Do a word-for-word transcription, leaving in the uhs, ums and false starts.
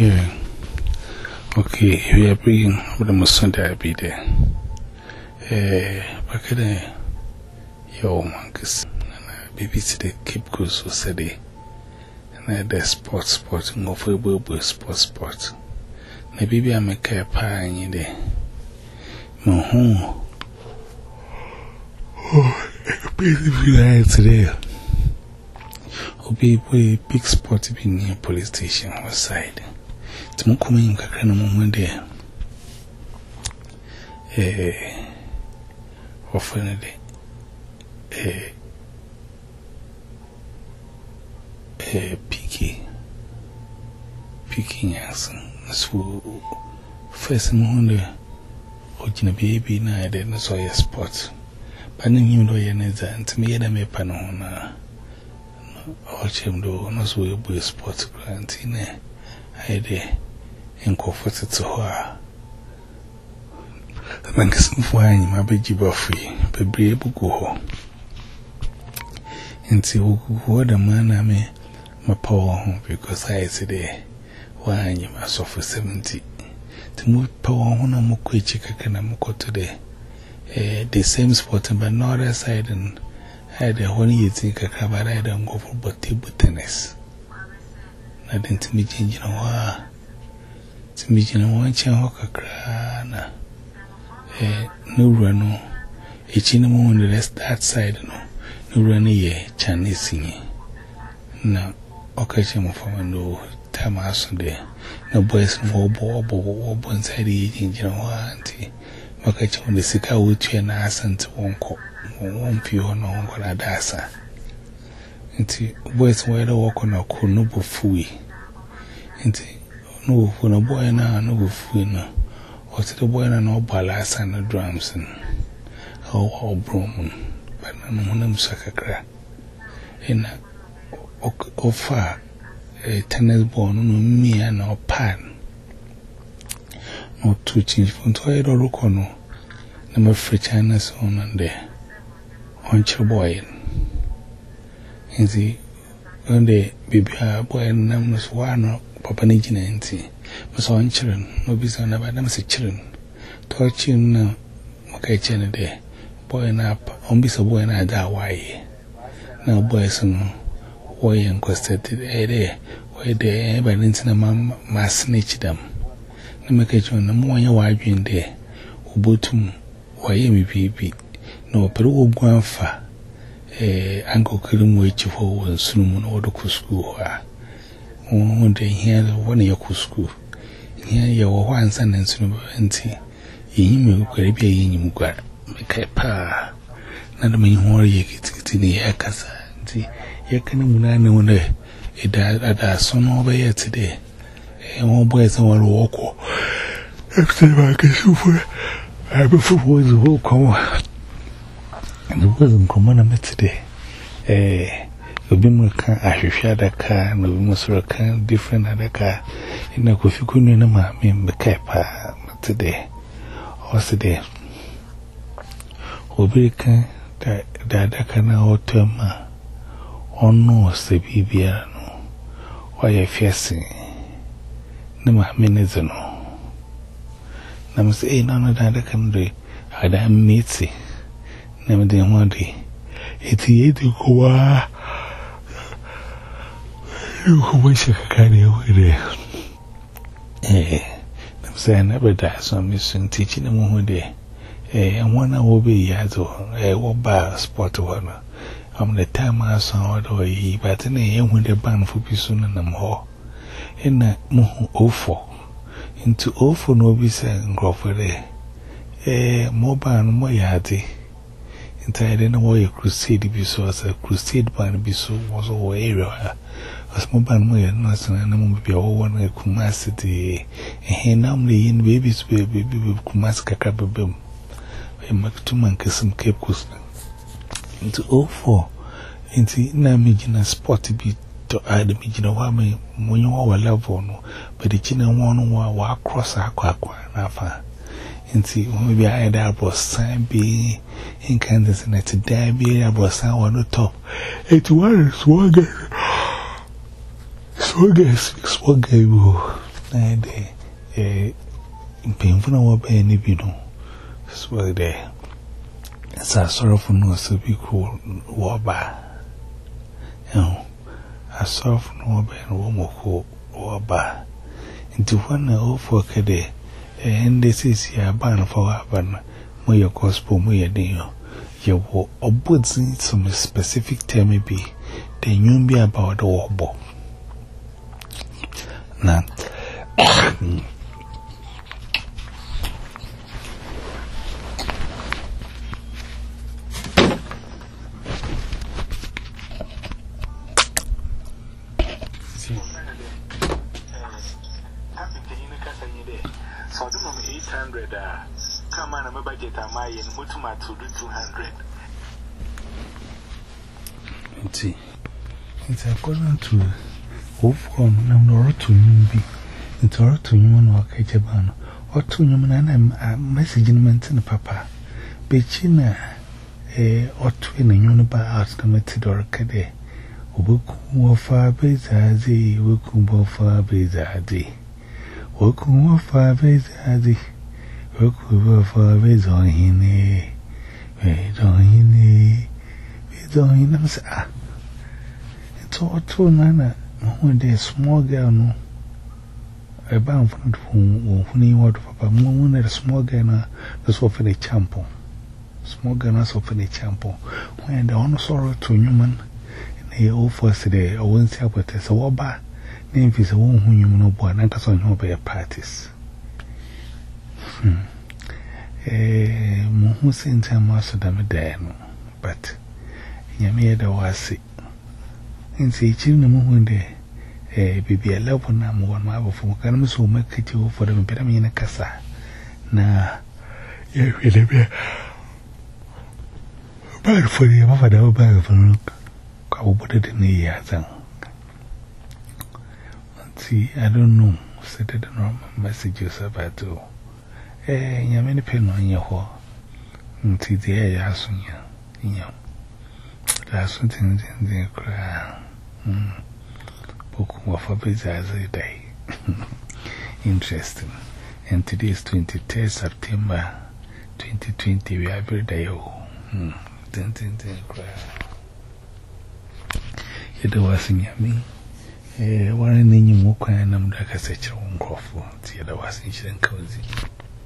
Yeah. Okay, we are bringing with the Sunday be there. Eh, back there, your monkeys. Baby today keep good so steady. And the sports, sports, no football, sports, sports. Na baby, I'm a care pie in there. No home. Oh, baby, today. Oh, baby, big sport to be near police station or side. To mo come in kakra no mo there. Eh, often de. Eh, eh, picky, picking answer. So, first mo there. Ojina baby na ede no so your sport. But no you know your neza and me eda me pa no na. Ochem do no so you boy sport quarantine. Ede in comfort to her. The bank is fine, my baby buffy, but be able to go home. Until what the man I may my power home because I today why you must suffer seventy. To move power on a moque chicken and a moco today. Eh, the same spot, but not other side and had a one year think a cabin. I don't go for but table tennis. I didn't meet you know. To meet you know, one chin hocker crana. Eh, no run, a chinamo on the rest that side, no, no run a year, Chinese singing. Now, occasion for no time out there. No boys, no bob, or inside the agent, you know, auntie. Makacha on the sick out with you and ass and one cop, one few or no one at Dassa. Auntie, boys, where the walk on a cool noble fooey. Auntie, no, when a boy now, no fooey no. Or to the boy and all ballads and the drums and all broom, but none of them sacra. In a far a tennis ball, no me and no pan. No two change from toy or look on no. Number free China's on and there. On your boy. And the one day, baby, a boy and numbers one Papa Nijin and was on children, no business on about them as children. Torching now, okay, China day. Boy and up, on be so boy and I die why. Now, boys, no, boy and costed a day, where they ever didn't know my snitch them. No make it on the more you are in there. Ubutum, why you be no Peru Guanfa, eh, Uncle couldn't wait you for one soon or the school. One day here, one of your school. Here you were one son and soon empty. You could be in you got make a pa. Not a mean worry you get in the air casa. You can know there. It died at son over here today. And one boy is on walk. After I can super, I before the whole come. And it wasn't common today. Eh. Obimo kan ahwehwe adaka na obimo soro kan different adaka ina kofikuno na ma me meka pa today oside obirika da da adaka na otema ono se bibia no oya fiase na ma me nezono na me say na na da adaka mde ada miti na me de mwadi eti eti kwa you wish I could carry away. Eh, I'm saying every day, so I'm missing teaching them one day. Eh, and one I will be yazo, eh, what bar sport one. I'm the time I saw it or ye, but in the end when the band for be soon and I'm ho. In that more awful. Into awful no be saying Crawford there. Eh, more band, more yardy. Entire then away a crusade be so as a crusade band be so was all area. As mobile moya national and be all one Kumasi, and namely in babies baby Kumas Kakabim. I make two monkeys some Cape Coast into oh four into Namijina spot be to add the Mijina Wami when you are level, but the China one walk across Aqua Nafa. Into maybe I had about sign be in Kansas and it's a dabby about sound on the top. It's one swagger. Swagger, swagger. na de eh painful na what any bino so there sa sorrowful no so be cool waba you a sorrowful no be no mo ko waba into one over kede and this is ya ban for happen mo your gospel mo your day you wo obuzi some specific term be the new be about the obo na so I don't know eight hundred uh come on my budget am I and mutuma to do two hundred. See, it's according to Hofcom, I'm not to be. It's all to you or Kajaban, or to you, and I'm messaging mention papa. Bechina, eh, or twin and uniba out committed or cade. Woku far bezazi, woku far bezazi. Woku far bezazi, woku far bezohine, bezohine. Don't you know, sir? It's all true, Nana. When there's small girl, no, a bound from whom you want to papa, when there's small girl, that's often a champo. Small girl, that's often a champo. When the honor sorrow to human, and they all first day, I won't say what there's a wobba, name is a woman whom you know, boy, and that's on your bear parties. Hmm. Eh, Mohu sent a master damn there, but. Yamia da wasi. Insi chini muhu nde eh bibi alapo na muwan maabo fumu kana musu umekiti ufo da mpira miyina kasa na ya wile bia bagi furi ya mafada wa bagi furi kwa uboda dini ya zang. See, I don't know. Sete the normal messages about you. Eh, nyamini peno nyeho. Nti diya ya asunya. Nyam. That's something in the crowd. Book of a bizarre day. Interesting. And today is twenty-third of September twenty twenty. We are every day. Oh, then, then, then, crowd. It was in me. Eh, one in your mocha and I'm like a such a one crop. See, there was in cozy.